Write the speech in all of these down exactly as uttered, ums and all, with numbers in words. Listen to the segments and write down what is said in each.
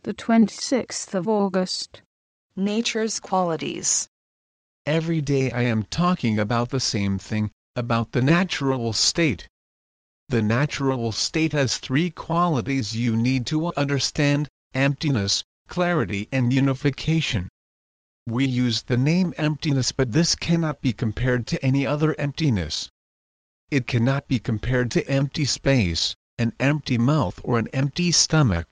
the twenty-sixth of August. Nature's qualities. Every day I am talking about the same thing, about the natural state. The natural state has three qualities you need to understand: emptiness, clarity and unification. We use the name emptiness, but this cannot be compared to any other emptiness. It cannot be compared to empty space, an empty mouth or an empty stomach.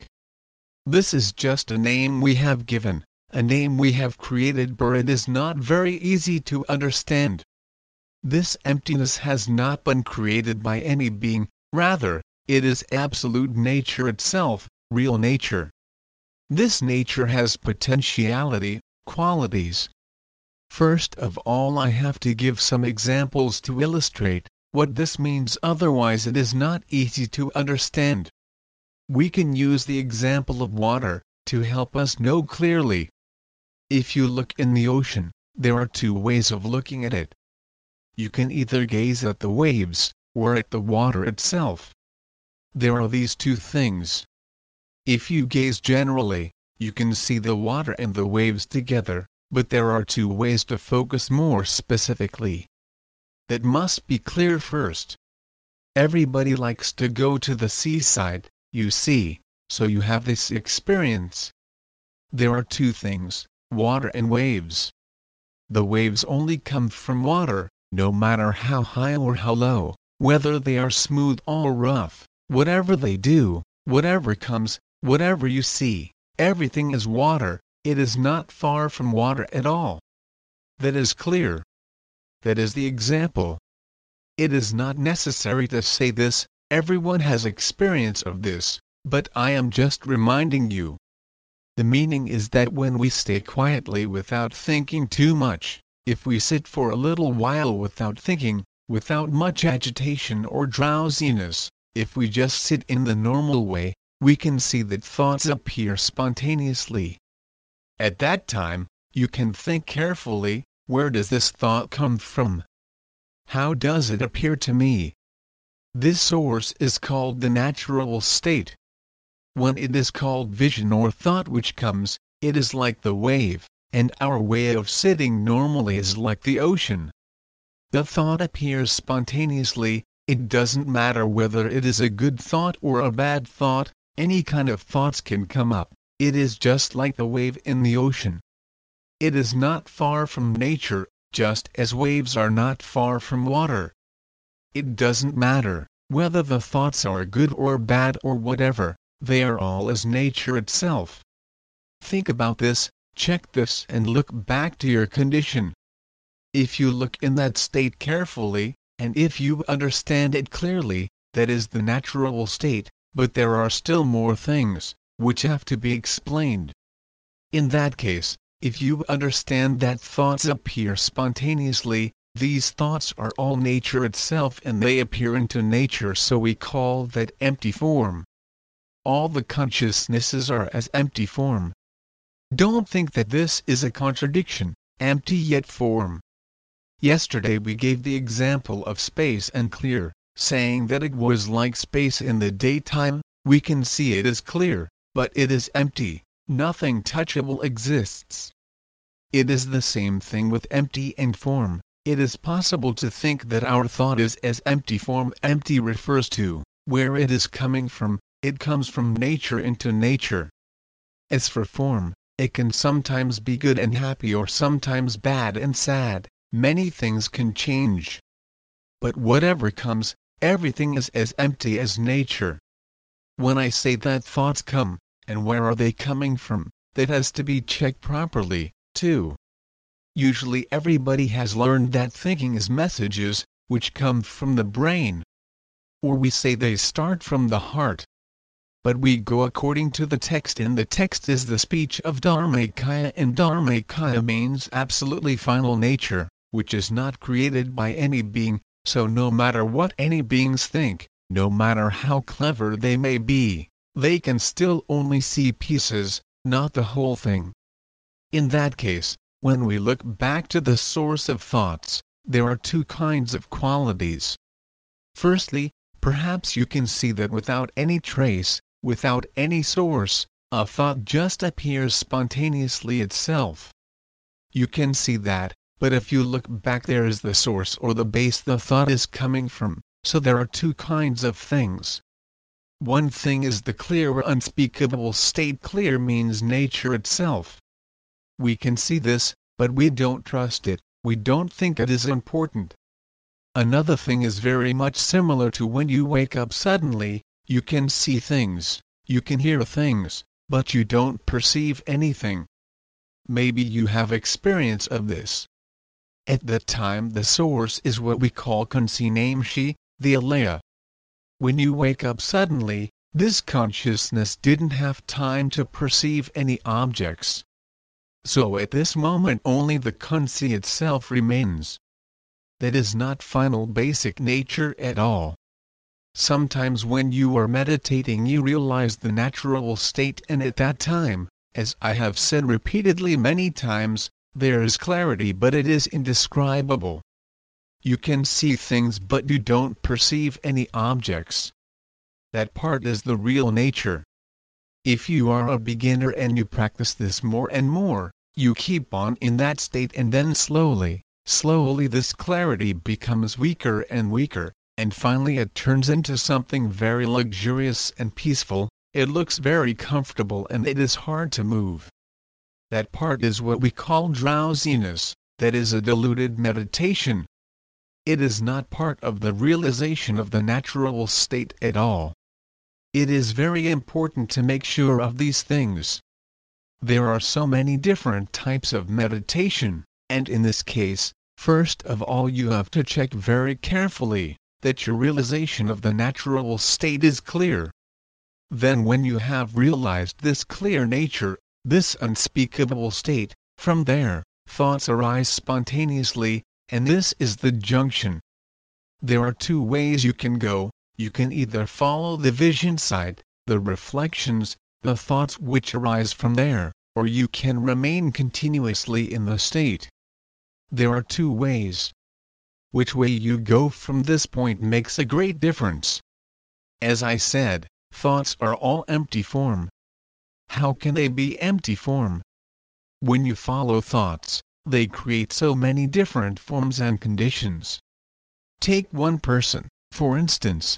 This is just a name we have given, a name we have created, but it is not very easy to understand. This emptiness has not been created by any being, rather, it is absolute nature itself, real nature. This nature has potentiality, qualities. First of all, I have to give some examples to illustrate what this means, otherwise it is not easy to understand. We can use the example of water to help us know clearly. If you look in the ocean, there are two ways of looking at it. You can either gaze at the waves, or at the water itself. There are these two things. If you gaze generally, you can see the water and the waves together, but there are two ways to focus more specifically. That must be clear first. Everybody likes to go to the seaside, you see, so you have this experience. There are two things, water and waves. The waves only come from water, no matter how high or how low, whether they are smooth or rough, whatever they do, whatever comes, whatever you see, everything is water. It is not far from water at all. That is clear. That is the example. It is not necessary to say this, everyone has experience of this, but I am just reminding you. The meaning is that when we stay quietly without thinking too much, if we sit for a little while without thinking, without much agitation or drowsiness, if we just sit in the normal way, we can see that thoughts appear spontaneously. At that time, you can think carefully, where does this thought come from? How does it appear to me? This source is called the natural state. When it is called vision or thought which comes, it is like the wave, and our way of sitting normally is like the ocean. The thought appears spontaneously, it doesn't matter whether it is a good thought or a bad thought, any kind of thoughts can come up, it is just like the wave in the ocean. It is not far from nature, just as waves are not far from water. It doesn't matter whether the thoughts are good or bad or whatever, they are all as nature itself. Think about this, check this and look back to your condition. If you look in that state carefully, and if you understand it clearly, that is the natural state, but there are still more things, which have to be explained. In that case, if you understand that thoughts appear spontaneously, these thoughts are all nature itself and they appear into nature, so we call that empty form. All the consciousnesses are as empty form. Don't think that this is a contradiction, empty yet form. Yesterday we gave the example of space and clear, saying that it was like space in the daytime, we can see it is clear, but it is empty, nothing touchable exists. It is the same thing with empty and form. It is possible to think that our thought is as empty form. Empty refers to where it is coming from, it comes from nature into nature. As for form, it can sometimes be good and happy or sometimes bad and sad, many things can change. But whatever comes, everything is as empty as nature. When I say that thoughts come, and where are they coming from, that has to be checked properly, too. Usually everybody has learned that thinking is messages, which come from the brain. Or we say they start from the heart. But we go according to the text, and the text is the speech of Dharmakaya, and Dharmakaya means absolutely final nature, which is not created by any being, so no matter what any beings think, no matter how clever they may be, they can still only see pieces, not the whole thing. In that case, when we look back to the source of thoughts, there are two kinds of qualities. Firstly, perhaps you can see that without any trace, without any source, A thought just appears spontaneously itself. You can see that, but if you look back, there is the source or the base the thought is coming from. So there are two kinds of things. One thing is the clear or unspeakable state. Clear means nature itself. We can see this, but we don't trust it, we don't think it is important. Another thing is very much similar to when you wake up suddenly. You can see things, you can hear things, but you don't perceive anything. Maybe you have experience of this. At that time the source is what we call Kansinamshi, the alaya. When you wake up suddenly, this consciousness didn't have time to perceive any objects. So at this moment only the Kansi itself remains. That is not final basic nature at all. Sometimes when you are meditating you realize the natural state, and at that time, as I have said repeatedly many times, there is clarity, but it is indescribable. You can see things but you don't perceive any objects. That part is the real nature. If you are a beginner and you practice this more and more, you keep on in that state, and then slowly, slowly this clarity becomes weaker and weaker, and finally it turns into something very luxurious and peaceful. It looks very comfortable and it is hard to move. That part is what we call drowsiness. That is a diluted meditation. It is not part of the realization of the natural state at all. It is very important to make sure of these things. There are so many different types of meditation, and in this case, first of all you have to check very carefully that your realization of the natural state is clear. Then when you have realized this clear nature, this unspeakable state, from there, thoughts arise spontaneously, and this is the junction. There are two ways you can go. You can either follow the vision side, the reflections, the thoughts which arise from there, or you can remain continuously in the state. There are two ways. Which way you go from this point makes a great difference. As I said, thoughts are all empty form. How can they be empty form? When you follow thoughts, they create so many different forms and conditions. Take one person, for instance.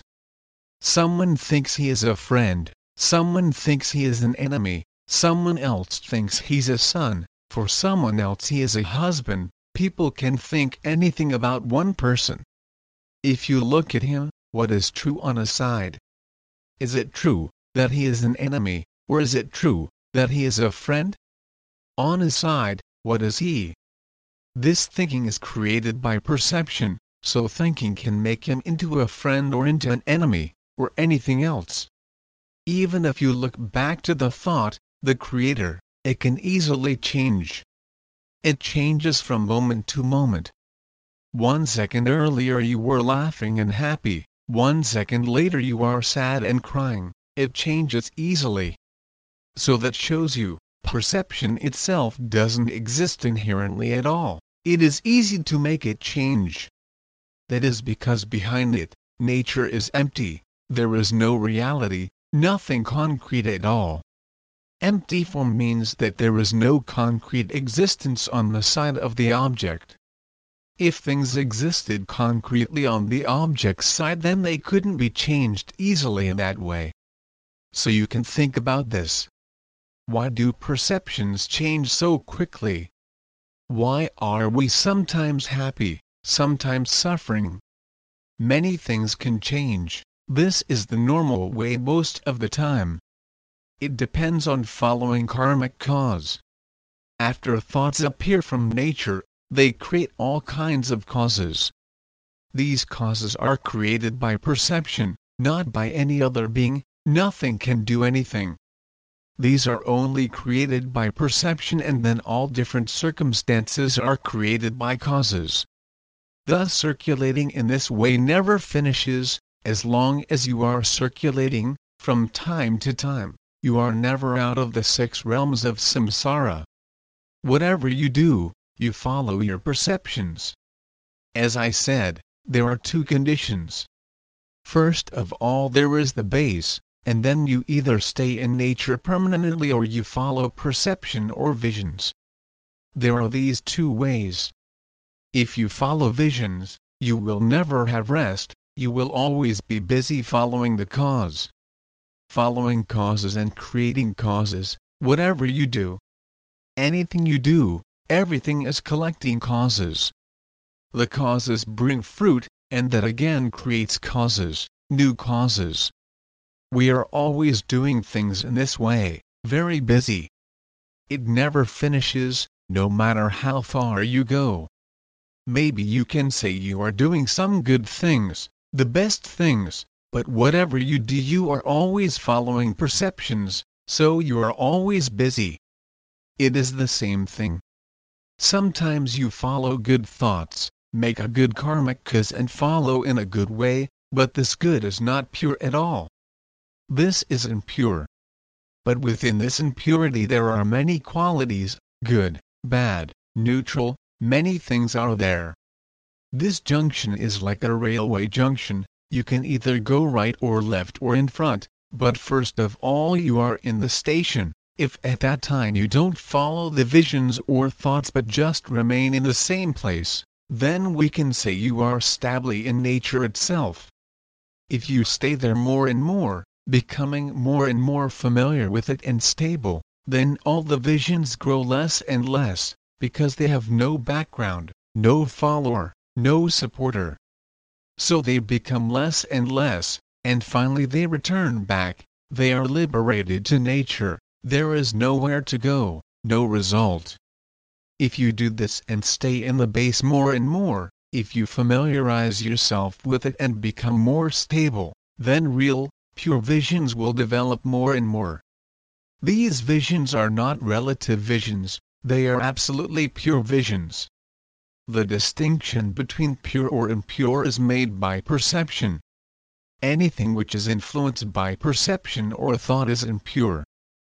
Someone thinks he is a friend, someone thinks he is an enemy, someone else thinks he's a son, for someone else he is a husband. People can think anything about one person. If you look at him, what is true on a side? Is it true that he is an enemy, or is it true that he is a friend? On his side, what is he? This thinking is created by perception, so thinking can make him into a friend or into an enemy, or anything else. Even if you look back to the thought, the creator, it can easily change. It changes from moment to moment. One second earlier you were laughing and happy, one second later you are sad and crying. It changes easily. So that shows you, perception itself doesn't exist inherently at all. It is easy to make it change. That is because behind it, nature is empty, there is no reality, nothing concrete at all. Empty form means that there is no concrete existence on the side of the object. If things existed concretely on the object's side, then they couldn't be changed easily in that way. So you can think about this. Why do perceptions change so quickly? Why are we sometimes happy, sometimes suffering? Many things can change. This is the normal way most of the time. It depends on following karmic cause. After thoughts appear from nature, they create all kinds of causes. These causes are created by perception, not by any other being. Nothing can do anything. These are only created by perception, and then all different circumstances are created by causes. Thus circulating in this way never finishes. As long as you are circulating, from time to time, you are never out of the six realms of samsara. Whatever you do, you follow your perceptions. As I said, there are two conditions. First of all, there is the base, and then you either stay in nature permanently or you follow perception or visions. There are these two ways. If you follow visions, you will never have rest, you will always be busy following the cause. Following causes and creating causes, whatever you do. Anything you do, everything is collecting causes. The causes bring fruit, and that again creates causes, new causes. We are always doing things in this way, very busy. It never finishes, no matter how far you go. Maybe you can say you are doing some good things, the best things, but whatever you do you are always following perceptions, so you are always busy. It is the same thing. Sometimes you follow good thoughts, make a good karmic cause and follow in a good way, but this good is not pure at all. This is impure. But within this impurity there are many qualities, good, bad, neutral, many things are there. This junction is like a railway junction, you can either go right or left or in front, but first of all you are in the station. If at that time you don't follow the visions or thoughts but just remain in the same place, then we can say you are stably in nature itself. If you stay there more and more, becoming more and more familiar with it and stable, then all the visions grow less and less, because they have no background, no follower, no supporter. So they become less and less, and finally they return back, they are liberated to nature. There is nowhere to go, no result. If you do this and stay in the base more and more, if you familiarize yourself with it and become more stable, then real, pure visions will develop more and more. These visions are not relative visions, they are absolutely pure visions. The distinction between pure or impure is made by perception. Anything which is influenced by perception or thought is impure.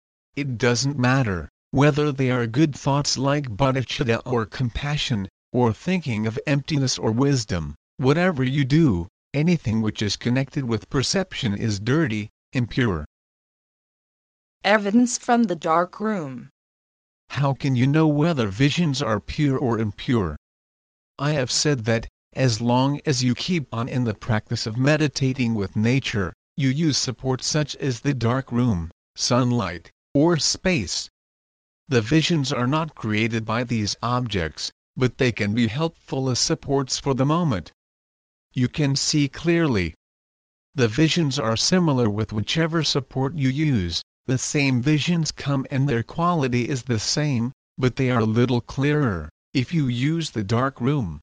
It doesn't matter whether they are good thoughts like bodhicitta or compassion, or thinking of emptiness or wisdom, whatever you do, anything which is connected with perception is dirty, impure. Evidence from the dark room. How can you know whether visions are pure or impure? I have said that, as long as you keep on in the practice of meditating with nature, you use support such as the dark room, sunlight, or space. The visions are not created by these objects, but they can be helpful as supports for the moment. You can see clearly. The visions are similar with whichever support you use, the same visions come and their quality is the same, but they are a little clearer, if you use the dark room.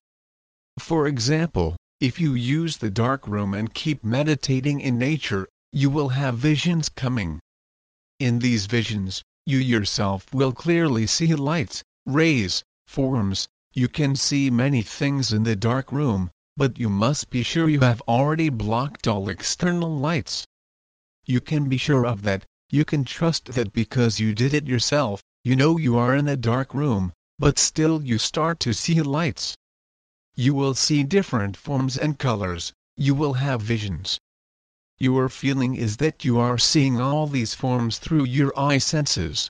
For example, if you use the dark room and keep meditating in nature, you will have visions coming. In these visions, you yourself will clearly see lights, rays, forms. You can see many things in the dark room, but you must be sure you have already blocked all external lights. You can be sure of that, you can trust that because you did it yourself, you know you are in a dark room, but still you start to see lights. You will see different forms and colors, you will have visions. Your feeling is that you are seeing all these forms through your eye senses.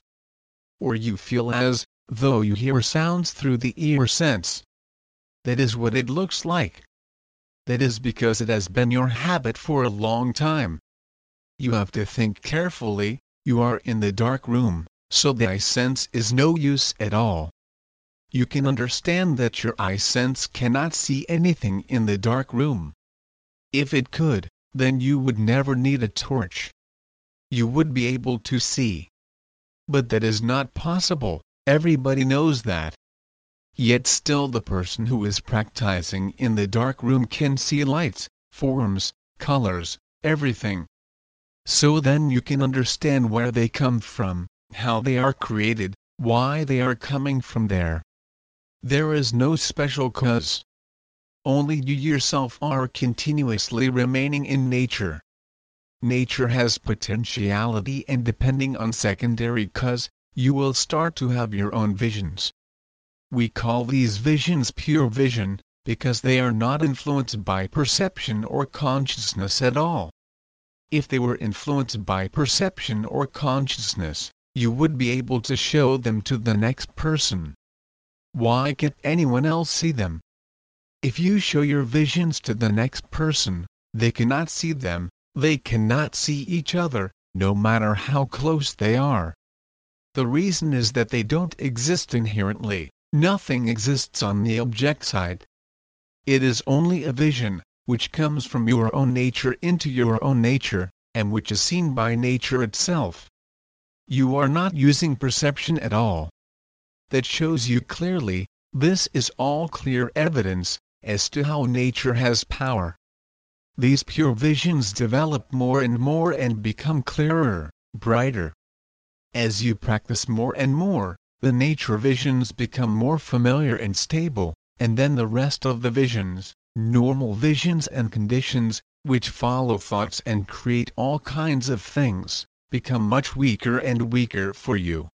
Or you feel as though you hear sounds through the ear sense. That is what it looks like. That is because it has been your habit for a long time. You have to think carefully, you are in the dark room, so the eye sense is no use at all. You can understand that your eye sense cannot see anything in the dark room. If it could, then you would never need a torch. You would be able to see. But that is not possible, everybody knows that. Yet still the person who is practicing in the dark room can see lights, forms, colors, everything. So then you can understand where they come from, how they are created, why they are coming from there. There is no special cause. Only you yourself are continuously remaining in nature. Nature has potentiality, and depending on secondary cause, you will start to have your own visions. We call these visions pure vision, because they are not influenced by perception or consciousness at all. if they were influenced by perception or consciousness, you would be able to show them to the next person. Why can't anyone else see them? If you show your visions to the next person, they cannot see them, they cannot see each other, no matter how close they are. The reason is that they don't exist inherently, nothing exists on the object side. It is only a vision, which comes from your own nature into your own nature, and which is seen by nature itself. You are not using perception at all. That shows you clearly, this is all clear evidence, as to how nature has power. These pure visions develop more and more and become clearer, brighter. As you practice more and more, the nature visions become more familiar and stable, and then the rest of the visions, normal visions and conditions, which follow thoughts and create all kinds of things, become much weaker and weaker for you.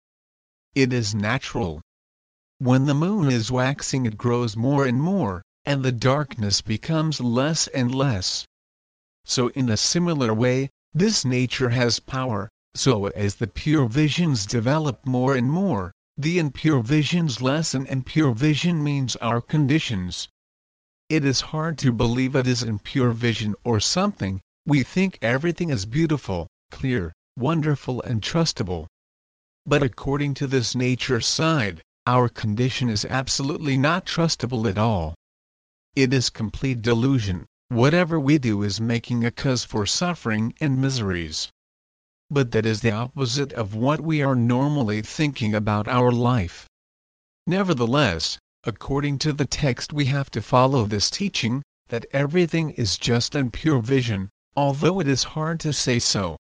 It is natural. When the moon is waxing, it grows more and more, and the darkness becomes less and less. So in a similar way, this nature has power, so as the pure visions develop more and more, the impure visions lessen, and pure vision means our conditions. It is hard to believe it is impure vision or something. We think everything is beautiful, clear, wonderful and trustable. But according to this nature side, our condition is absolutely not trustable at all. It is complete delusion. Whatever we do is making a cause for suffering and miseries. But that is the opposite of what we are normally thinking about our life. Nevertheless, according to the text, we have to follow this teaching, that everything is just and pure vision, although it is hard to say so.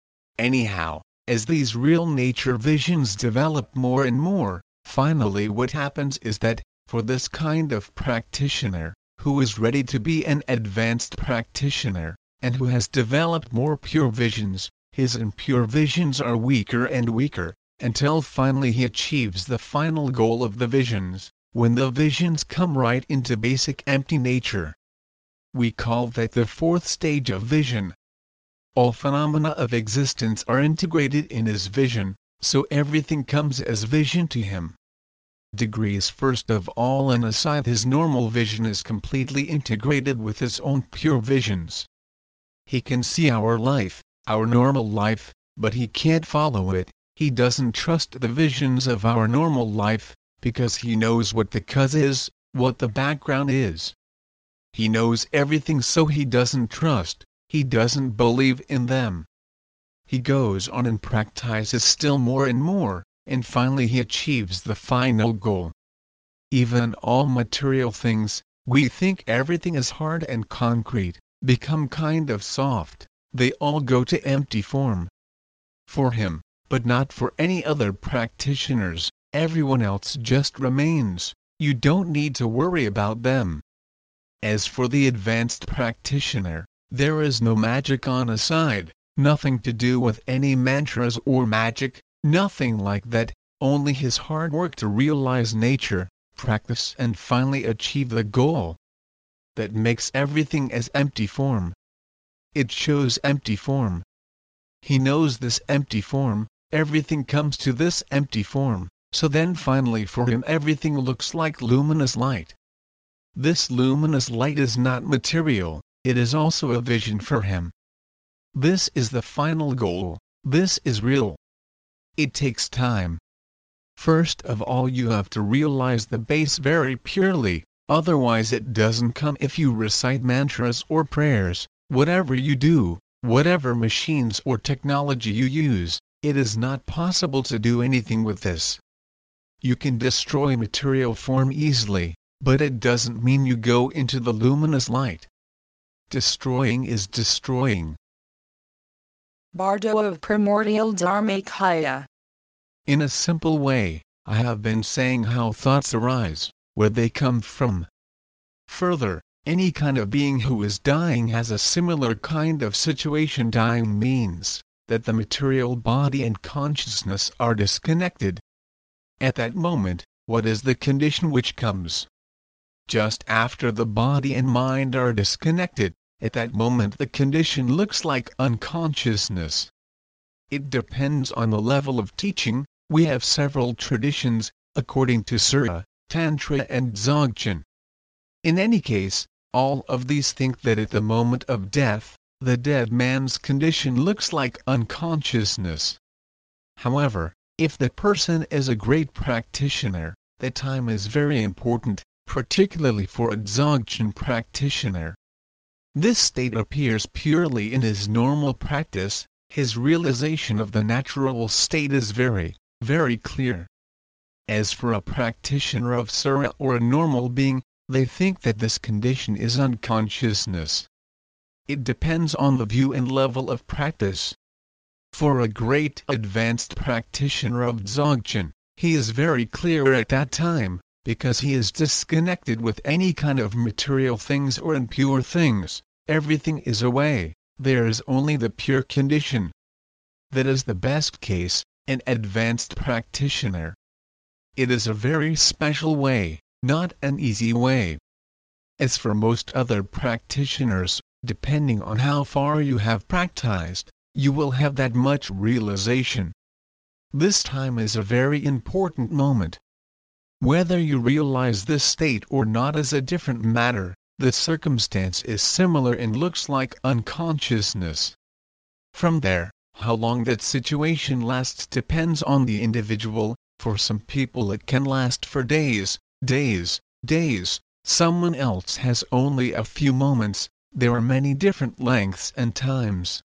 Anyhow, as these real nature visions develop more and more, finally what happens is that, for this kind of practitioner, who is ready to be an advanced practitioner, and who has developed more pure visions, his impure visions are weaker and weaker, until finally he achieves the final goal of the visions, when the visions come right into basic empty nature. We call that the fourth stage of vision. All phenomena of existence are integrated in his vision, so everything comes as vision to him. Degrees first of all, and aside, his normal vision is completely integrated with his own pure visions. He can see our life, our normal life, but he can't follow it. He doesn't trust the visions of our normal life, because he knows what the cause is, what the background is. He knows everything, so he doesn't trust, he doesn't believe in them. He goes on and practices still more and more, and finally he achieves the final goal. Even all material things, we think everything is hard and concrete, become kind of soft, they all go to empty form. For him, but not for any other practitioners, everyone else just remains. You don't need to worry about them. As for the advanced practitioner, there is no magic on his side, nothing to do with any mantras or magic, nothing like that, only his hard work to realize nature, practice and finally achieve the goal. That makes everything as empty form. It shows empty form. He knows this empty form, everything comes to this empty form, so then finally for him everything looks like luminous light. This luminous light is not material, it is also a vision for him. This is the final goal, this is real. It takes time. First of all, you have to realize the base very purely, otherwise it doesn't come. If you recite mantras or prayers, whatever you do, whatever machines or technology you use, it is not possible to do anything with this. You can destroy material form easily, but it doesn't mean you go into the luminous light. Destroying is destroying. Bardo of Primordial Dharmakaya. In a simple way, I have been saying how thoughts arise, where they come from. Further, any kind of being who is dying has a similar kind of situation. Dying means that the material body and consciousness are disconnected. At that moment, what is the condition which comes? Just after the body and mind are disconnected, At that moment the condition looks like unconsciousness. It depends on the level of teaching. We have several traditions, according to Sura, Tantra and Dzogchen. In any case, all of these think that at the moment of death, the dead man's condition looks like unconsciousness. However, if the person is a great practitioner, the time is very important, particularly for a Dzogchen practitioner. This state appears purely in his normal practice. His realization of the natural state is very, very clear. As for a practitioner of Sura or a normal being, they think that this condition is unconsciousness. It depends on the view and level of practice. For a great advanced practitioner of Dzogchen, he is very clear at that time, because he is disconnected with any kind of material things or impure things. Everything is away, there is only the pure condition. That is the best case, an advanced practitioner. It is a very special way, not an easy way. As for most other practitioners, depending on how far you have practiced, you will have that much realization. This time is a very important moment. Whether you realize this state or not is a different matter. The circumstance is similar and looks like unconsciousness. From there, how long that situation lasts depends on the individual. For some people it can last for days, days, days. Someone else has only a few moments. There are many different lengths and times.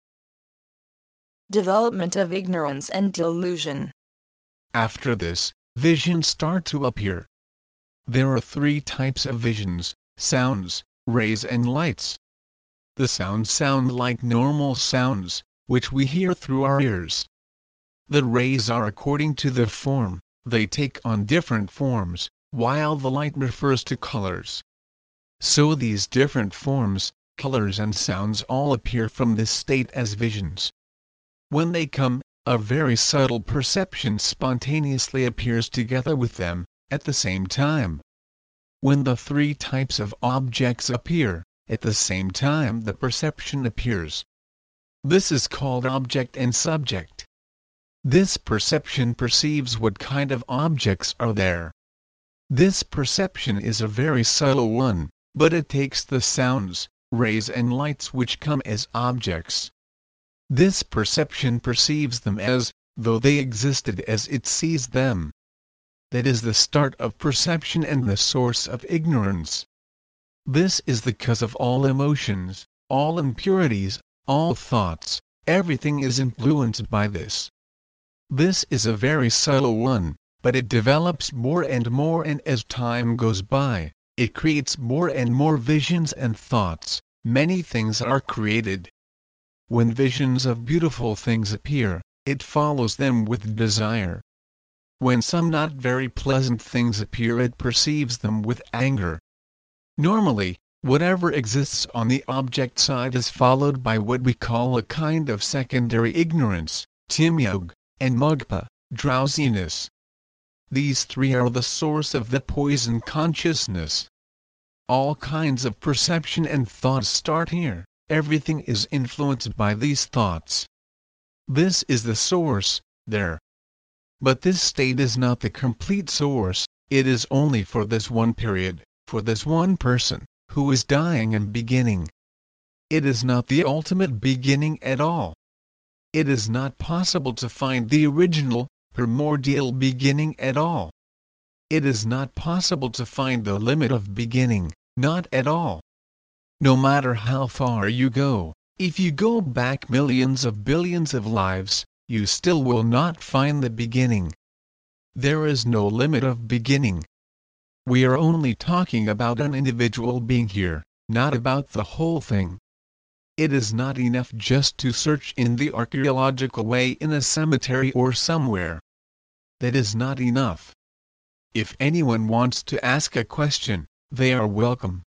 Development of ignorance and delusion. After this, visions start to appear. There are three types of visions: sounds, rays and lights. The sounds sound like normal sounds, which we hear through our ears. The rays are according to the form, they take on different forms, while the light refers to colors. So these different forms, colors and sounds all appear from this state as visions. When they come, a very subtle perception spontaneously appears together with them, at the same time. When the three types of objects appear, at the same time the perception appears. This is called object and subject. This perception perceives what kind of objects are there. This perception is a very subtle one, but it takes the sounds, rays and lights which come as objects. This perception perceives them as, though they existed as it sees them. That is the start of perception and the source of ignorance. This is the cause of all emotions, all impurities, all thoughts. Everything is influenced by this. This is a very subtle one, but it develops more and more, and as time goes by, it creates more and more visions and thoughts. Many things are created. When visions of beautiful things appear, it follows them with desire. When some not very pleasant things appear, it perceives them with anger. Normally, whatever exists on the object side is followed by what we call a kind of secondary ignorance, timyog, and mugpa, drowsiness. These three are the source of the poison consciousness. All kinds of perception and thoughts start here. Everything is influenced by these thoughts. This is the source, there. But this state is not the complete source, it is only for this one period, for this one person, who is dying and beginning. It is not the ultimate beginning at all. It is not possible to find the original, primordial beginning at all. It is not possible to find the limit of beginning, not at all. No matter how far you go, if you go back millions of billions of lives, you still will not find the beginning. There is no limit of beginning. We are only talking about an individual being here, not about the whole thing. It is not enough just to search in the archaeological way in a cemetery or somewhere. That is not enough. If anyone wants to ask a question, they are welcome.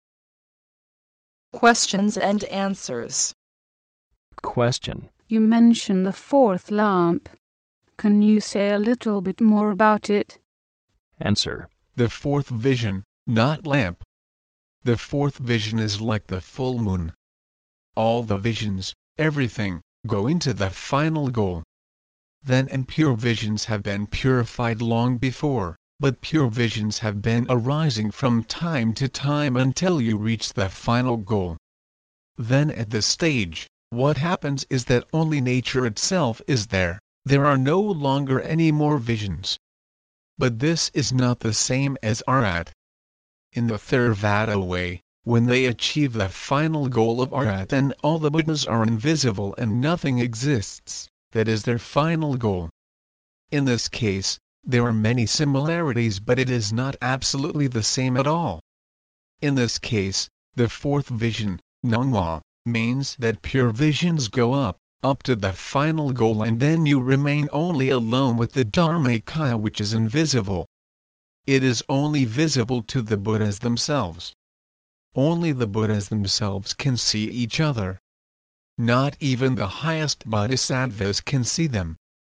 Questions and answers. Question. You mentioned the fourth lamp. Can you say a little bit more about it? Answer. The fourth vision, not lamp. The fourth vision is like the full moon. all the visions, everything, go into the final goal. Then impure visions have been purified long before, but pure visions have been arising from time to time until you reach the final goal. Then at this stage, what happens is that only nature itself is there, there are no longer any more visions. But this is not the same as Arhat. In the Theravada way, when they achieve the final goal of Arhat, then all the Buddhas are invisible and nothing exists, that is their final goal. In this case, there are many similarities, but it is not absolutely the same at all. In this case, the fourth vision, Nangwa, means that pure visions go up, up to the final goal, and then you remain only alone with the Dharmakaya, which is invisible. It is only visible to the Buddhas themselves. Only the Buddhas themselves can see each other. Not even the highest bodhisattvas can see them.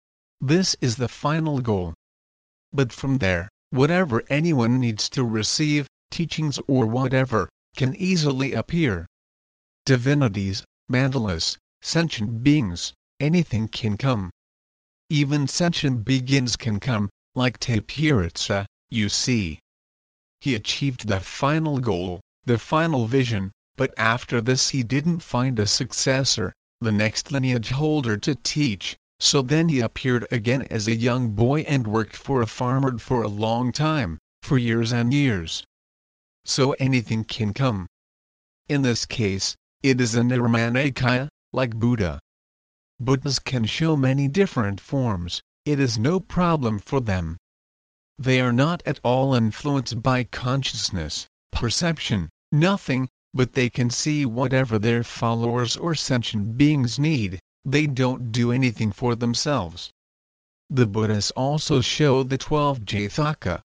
This is the final goal. But from there, whatever anyone needs to receive, teachings or whatever, can easily appear. Divinities, mandalas, sentient beings, anything can come. Even sentient beings can come, like Tapihritsa, you see. He achieved the final goal, the final vision, but after this he didn't find a successor, the next lineage holder to teach, so then he appeared again as a young boy and worked for a farmer for a long time, for years and years. So anything can come. In this case, it is a Nirmanakaya, like Buddha. Buddhas can show many different forms, it is no problem for them. They are not at all influenced by consciousness, perception, nothing, but they can see whatever their followers or sentient beings need, they don't do anything for themselves. The Buddhas also show the twelve Jataka.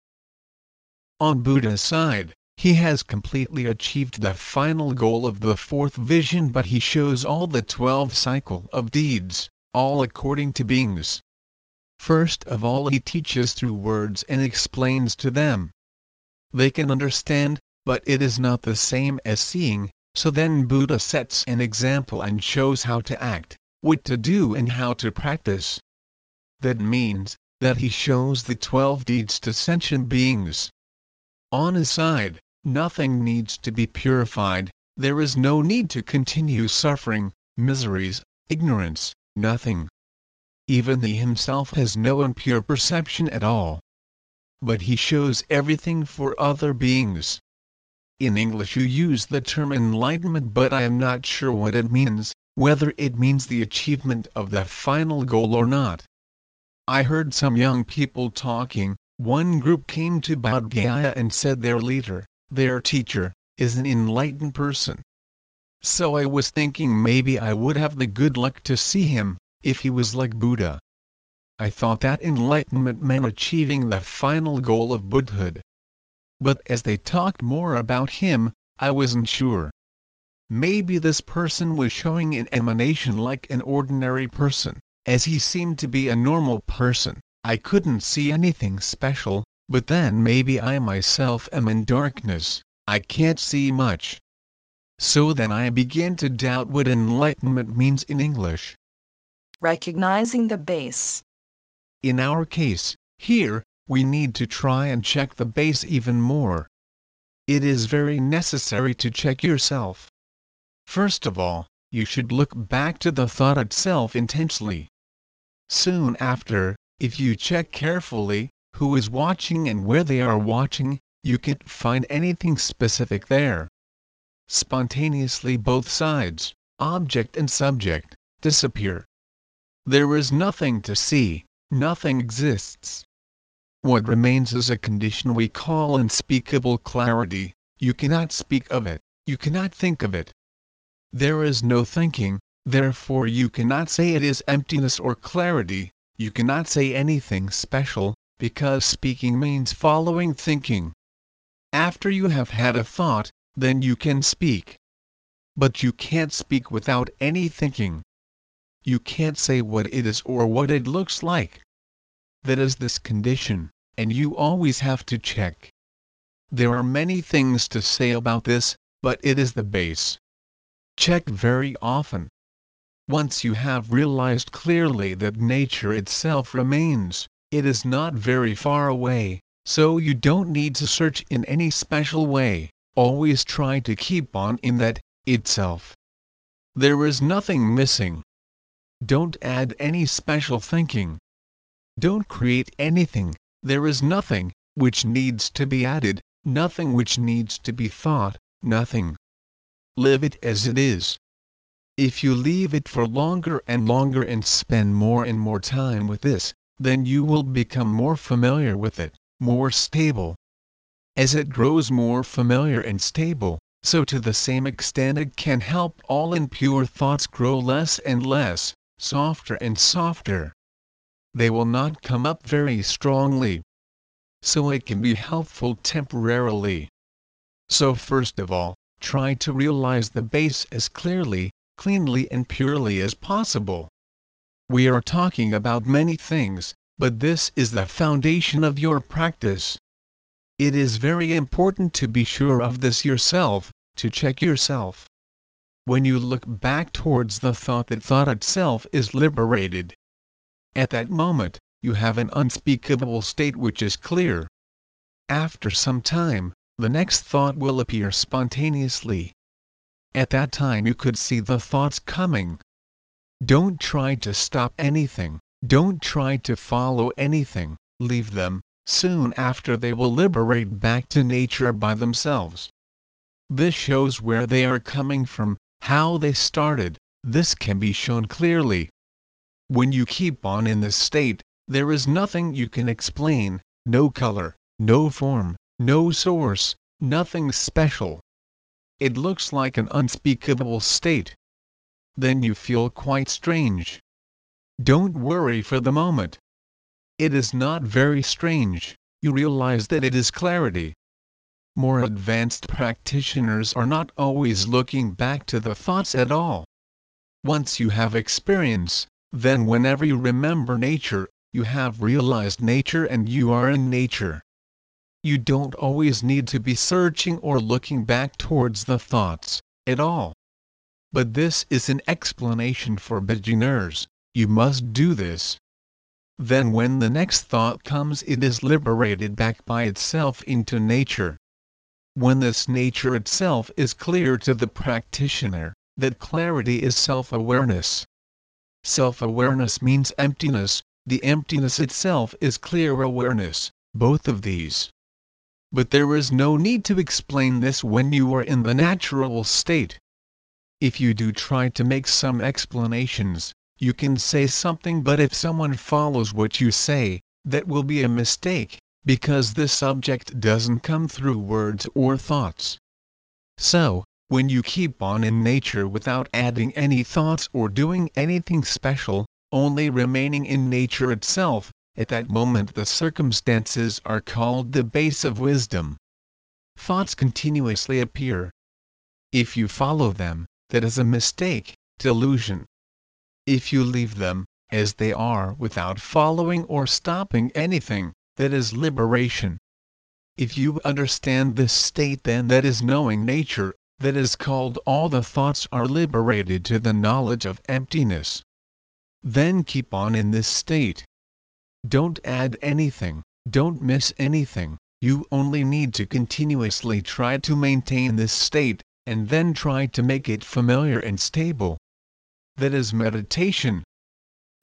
On Buddha's side, he has completely achieved the final goal of the fourth vision, but he shows all the twelve cycle of deeds, all according to beings. First of all, he teaches through words and explains to them. They can understand, but it is not the same as seeing, so then Buddha sets an example and shows how to act, what to do and how to practice. That means that he shows the twelve deeds to sentient beings. On his side, nothing needs to be purified, there is no need to continue suffering, miseries, ignorance, nothing. Even he himself has no impure perception at all. But he shows everything for other beings. In English you use the term enlightenment, but I am not sure what it means, whether it means the achievement of the final goal or not. I heard some young people talking, one group came to Bodh Gaya and said their leader, their teacher, is an enlightened person. So I was thinking maybe I would have the good luck to see him, if he was like Buddha. I thought that enlightenment meant achieving the final goal of Buddhahood. But as they talked more about him, I wasn't sure. Maybe this person was showing an emanation like an ordinary person, as he seemed to be a normal person. I couldn't see anything special, but then maybe I myself am in darkness, I can't see much. So then I began to doubt what enlightenment means in English. Recognizing the base. In our case, here, we need to try and check the base even more. It is very necessary to check yourself. First of all, you should look back to the thought itself intensely. Soon after, if you check carefully, who is watching and where they are watching, you can't find anything specific there. Spontaneously both sides, object and subject, disappear. There is nothing to see, nothing exists. What remains is a condition we call unspeakable clarity. You cannot speak of it, you cannot think of it. There is no thinking, therefore you cannot say it is emptiness or clarity, you cannot say anything special, because speaking means following thinking. After you have had a thought, then you can speak. But you can't speak without any thinking. You can't say what it is or what it looks like. That is this condition, and you always have to check. There are many things to say about this, but it is the base. Check very often. Once you have realized clearly that nature itself remains, it is not very far away, so you don't need to search in any special way, always try to keep on in that itself. There is nothing missing. Don't add any special thinking. Don't create anything, there is nothing which needs to be added, nothing which needs to be thought, nothing. Live it as it is. If you leave it for longer and longer and spend more and more time with this, then you will become more familiar with it, more stable. As it grows more familiar and stable, so to the same extent it can help all impure thoughts grow less and less, softer and softer. They will not come up very strongly. So it can be helpful temporarily. So first of all, try to realize the base as clearly, cleanly and purely as possible. We are talking about many things, but this is the foundation of your practice. It is very important to be sure of this yourself, to check yourself. When you look back towards the thought, that thought itself is liberated. At that moment, you have an unspeakable state which is clear. After some time, the next thought will appear spontaneously. At that time you could see the thoughts coming. Don't try to stop anything, don't try to follow anything, leave them, soon after they will liberate back to nature by themselves. This shows where they are coming from, how they started, this can be shown clearly. When you keep on in this state, there is nothing you can explain, no color, no form, no source, nothing special. It looks like an unspeakable state. Then you feel quite strange. Don't worry for the moment. It is not very strange, you realize that it is clarity. More advanced practitioners are not always looking back to the thoughts at all. Once you have experience, then whenever you remember nature, you have realized nature and you are in nature. You don't always need to be searching or looking back towards the thoughts, at all. But this is an explanation for beginners, you must do this. Then when the next thought comes, it is liberated back by itself into nature. When this nature itself is clear to the practitioner, that clarity is self-awareness. Self-awareness means emptiness, the emptiness itself is clear awareness, both of these. But there is no need to explain this when you are in the natural state. If you do try to make some explanations, you can say something, but if someone follows what you say, that will be a mistake, because the subject doesn't come through words or thoughts. So, when you keep on in nature without adding any thoughts or doing anything special, only remaining in nature itself, at that moment the circumstances are called the base of wisdom. Thoughts continuously appear. If you follow them, that is a mistake, delusion. If you leave them, as they are without following or stopping anything, that is liberation. If you understand this state, then that is knowing nature, that is called all the thoughts are liberated to the knowledge of emptiness. Then keep on in this state. Don't add anything, don't miss anything, you only need to continuously try to maintain this state, and then try to make it familiar and stable. That is meditation,